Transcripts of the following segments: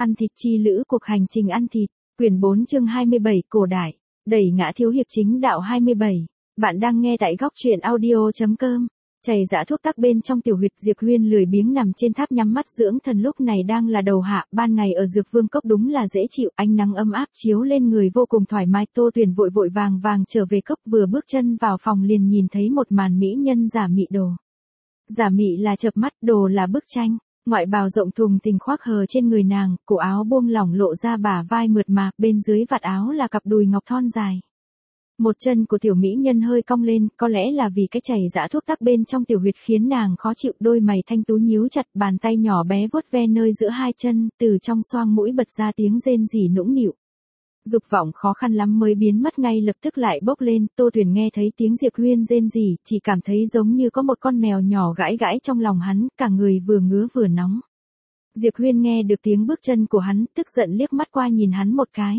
Ăn thịt chi lữ cuộc hành trình ăn thịt, quyển 4 chương 27 cổ đại, đẩy ngã thiếu hiệp chính đạo 27. Bạn đang nghe tại góc truyện audio.com. Chảy dã thuốc tắc bên trong tiểu huyệt, Diệp Huyên lười biếng nằm trên tháp nhắm mắt dưỡng thần, lúc này đang là đầu hạ, ban ngày ở Dược Vương Cốc đúng là dễ chịu, ánh nắng ấm áp chiếu lên người vô cùng thoải mái. Tô Tuyền vội vội vàng vàng trở về cốc, vừa bước chân vào phòng liền nhìn thấy một màn mỹ nhân giả mị đồ. Giả mị là chợp mắt, đồ là bức tranh. Ngoại bào rộng thùng thình khoác hờ trên người nàng, cổ áo buông lỏng lộ ra bả vai mượt mà, bên dưới vạt áo là cặp đùi ngọc thon dài. Một chân của tiểu mỹ nhân hơi cong lên, có lẽ là vì cái chảy dã thuốc tắc bên trong tiểu huyệt khiến nàng khó chịu, đôi mày thanh tú nhíu chặt, bàn tay nhỏ bé vuốt ve nơi giữa hai chân, từ trong xoang mũi bật ra tiếng rên rỉ nũng nịu. Dục vọng khó khăn lắm mới biến mất ngay lập tức lại bốc lên. Tô Tuyền nghe thấy tiếng Diệp Huyên rên rỉ, chỉ cảm thấy giống như có một con mèo nhỏ gãi gãi trong lòng hắn, cả người vừa ngứa vừa nóng. Diệp Huyên nghe được tiếng bước chân của hắn, tức giận liếc mắt qua nhìn hắn một cái.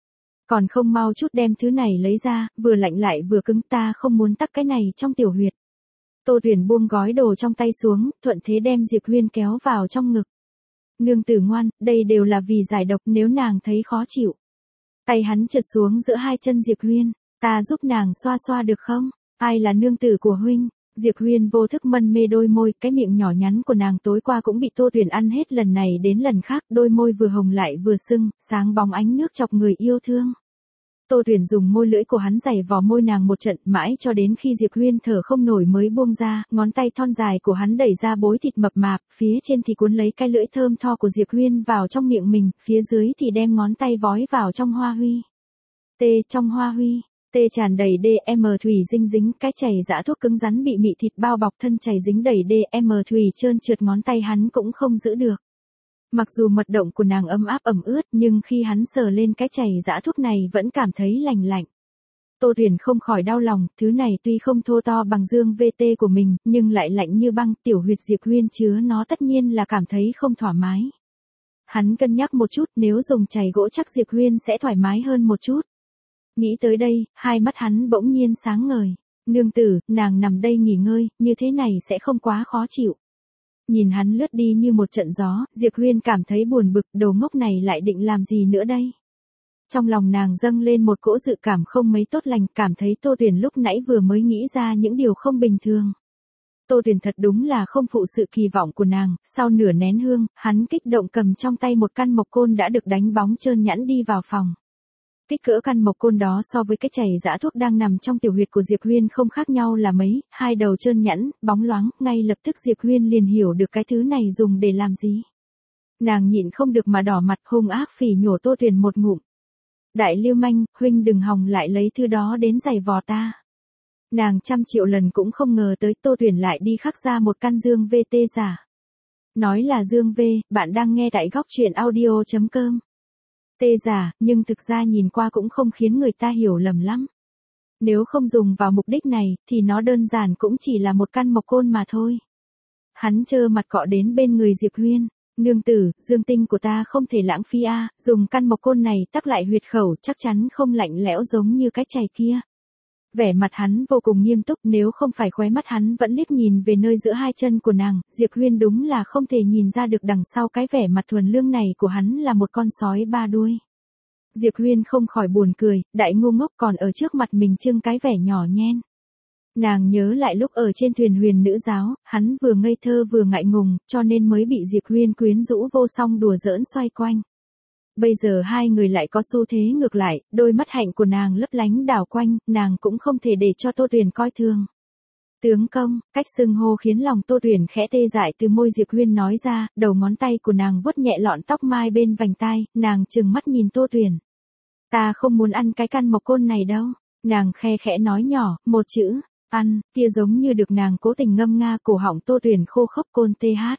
Còn không mau chút đem thứ này lấy ra, vừa lạnh lại vừa cứng, ta không muốn tắc cái này trong tiểu huyệt. Tô Tuyền buông gói đồ trong tay xuống, thuận thế đem Diệp Huyên kéo vào trong ngực. Nương tử ngoan, đây đều là vì giải độc, nếu nàng thấy khó chịu. Tay hắn trượt xuống giữa hai chân Diệp Huyên, ta giúp nàng xoa xoa được không? Ai là nương tử của huynh? Diệp Huyên vô thức mân mê đôi môi, cái miệng nhỏ nhắn của nàng tối qua cũng bị Tô Tuyền ăn hết lần này đến lần khác, đôi môi vừa hồng lại vừa sưng, sáng bóng ánh nước chọc người yêu thương. Tô Tuyền dùng môi lưỡi của hắn giày vò môi nàng một trận, mãi cho đến khi Diệp Huyên thở không nổi mới buông ra, ngón tay thon dài của hắn đẩy ra bối thịt mập mạp, phía trên thì cuốn lấy cái lưỡi thơm tho của Diệp Huyên vào trong miệng mình, phía dưới thì đem ngón tay vói vào trong hoa huy. Trong hoa huy, tràn đầy DM thủy dinh dính, cái chảy dã thuốc cứng rắn bị mị thịt bao bọc thân chảy dính đầy DM thủy trơn trượt, ngón tay hắn cũng không giữ được. Mặc dù mật động của nàng ấm áp ẩm ướt, nhưng khi hắn sờ lên cái chảy dã thuốc này vẫn cảm thấy lành lạnh. Tô Tuyền không khỏi đau lòng, thứ này tuy không thô to bằng dương VT của mình, nhưng lại lạnh như băng, tiểu huyệt Diệp Huyên chứa nó tất nhiên là cảm thấy không thoải mái. Hắn cân nhắc một chút, nếu dùng chày gỗ chắc Diệp Huyên sẽ thoải mái hơn một chút. Nghĩ tới đây, hai mắt hắn bỗng nhiên sáng ngời. Nương tử, nàng nằm đây nghỉ ngơi, như thế này sẽ không quá khó chịu. Nhìn hắn lướt đi như một trận gió, Diệp Huyên cảm thấy buồn bực, đồ ngốc này lại định làm gì nữa đây? Trong lòng nàng dâng lên một cỗ dự cảm không mấy tốt lành, cảm thấy Tô Tuyền lúc nãy vừa mới nghĩ ra những điều không bình thường. Tô Tuyền thật đúng là không phụ sự kỳ vọng của nàng, sau nửa nén hương, hắn kích động cầm trong tay một căn mộc côn đã được đánh bóng trơn nhẵn đi vào phòng. Kích cỡ căn mộc côn đó so với cái chảy dã thuốc đang nằm trong tiểu huyệt của Diệp Huyên không khác nhau là mấy, hai đầu trơn nhẵn, bóng loáng, ngay lập tức Diệp Huyên liền hiểu được cái thứ này dùng để làm gì. Nàng nhịn không được mà đỏ mặt, hung ác phỉ nhổ Tô Tuyền một ngụm. Đại lưu manh, huynh đừng hòng lại lấy thứ đó đến giày vò ta. Nàng trăm triệu lần cũng không ngờ tới Tô Tuyền lại đi khắc ra một căn dương VT giả. Nói là dương V, bạn đang nghe tại góc truyện audio.com. Giả, nhưng thực ra nhìn qua cũng không khiến người ta hiểu lầm lắm. Nếu không dùng vào mục đích này, thì nó đơn giản cũng chỉ là một căn mộc côn mà thôi. Hắn trơ mặt cọ đến bên người Diệp Huyên. Nương tử, dương tinh của ta không thể lãng phí a, dùng căn mộc côn này tắc lại huyệt khẩu chắc chắn không lạnh lẽo giống như cái chày kia. Vẻ mặt hắn vô cùng nghiêm túc, nếu không phải khóe mắt hắn vẫn liếc nhìn về nơi giữa hai chân của nàng, Diệp Huyên đúng là không thể nhìn ra được đằng sau cái vẻ mặt thuần lương này của hắn là một con sói ba đuôi. Diệp Huyên không khỏi buồn cười, đại ngu ngốc còn ở trước mặt mình trưng cái vẻ nhỏ nhen. Nàng nhớ lại lúc ở trên thuyền Huyền Nữ Giáo, hắn vừa ngây thơ vừa ngại ngùng, cho nên mới bị Diệp Huyên quyến rũ vô song đùa giỡn xoay quanh. Bây giờ hai người lại có xu thế ngược lại, đôi mắt hạnh của nàng lấp lánh đảo quanh, nàng cũng không thể để cho Tô Tuyền coi thường. Tướng công, cách xưng hô khiến lòng Tô Tuyền khẽ tê dại từ môi Diệp Huyên nói ra, đầu ngón tay của nàng vuốt nhẹ lọn tóc mai bên vành tai, nàng trừng mắt nhìn Tô Tuyền. Ta không muốn ăn cái căn mộc côn này đâu, nàng khe khẽ nói nhỏ, một chữ, ăn, tia giống như được nàng cố tình ngâm nga, cổ họng Tô Tuyền khô khốc côn TH.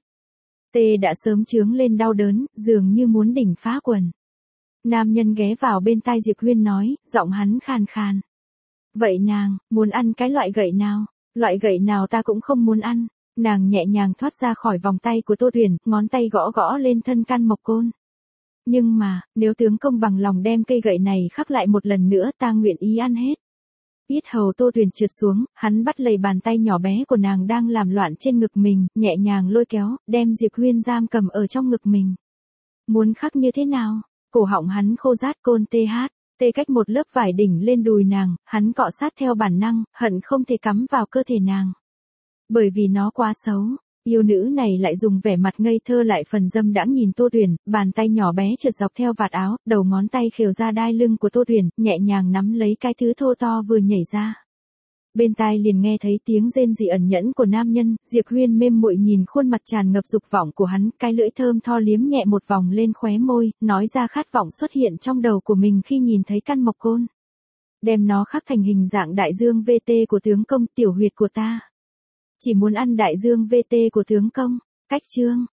Đã sớm chướng lên đau đớn, dường như muốn đỉnh phá quần. Nam nhân ghé vào bên tai Diệp Huyên nói, giọng hắn khàn khàn. Vậy nàng, muốn ăn cái loại gậy nào? Loại gậy nào ta cũng không muốn ăn. Nàng nhẹ nhàng thoát ra khỏi vòng tay của Tô Tuyền, ngón tay gõ gõ lên thân căn mộc côn. Nhưng mà, nếu tướng công bằng lòng đem cây gậy này khắc lại một lần nữa, ta nguyện ý ăn hết. Yết hầu Tô Tuyền trượt xuống, hắn bắt lấy bàn tay nhỏ bé của nàng đang làm loạn trên ngực mình, nhẹ nhàng lôi kéo, đem Diệp Huyên giam cầm ở trong ngực mình. Muốn khắc như thế nào? Cổ họng hắn khô rát côn tê cách một lớp vải đỉnh lên đùi nàng, hắn cọ sát theo bản năng, hận không thể cắm vào cơ thể nàng. Bởi vì nó quá xấu. Yêu nữ này lại dùng vẻ mặt ngây thơ lại phần dâm đãng nhìn Tô Huyền, bàn tay nhỏ bé trượt dọc theo vạt áo, đầu ngón tay khều ra đai lưng của Tô Huyền, nhẹ nhàng nắm lấy cái thứ thô to vừa nhảy ra. Bên tai liền nghe thấy tiếng rên rỉ ẩn nhẫn của nam nhân, Diệp Huyên mềm muội nhìn khuôn mặt tràn ngập dục vọng của hắn, cái lưỡi thơm tho liếm nhẹ một vòng lên khóe môi, nói ra khát vọng xuất hiện trong đầu của mình khi nhìn thấy căn mộc côn. Đem nó khắc thành hình dạng đại dương VT của tướng công, tiểu huyệt của ta. Chỉ muốn ăn đại dương VT của tướng công. Cách chương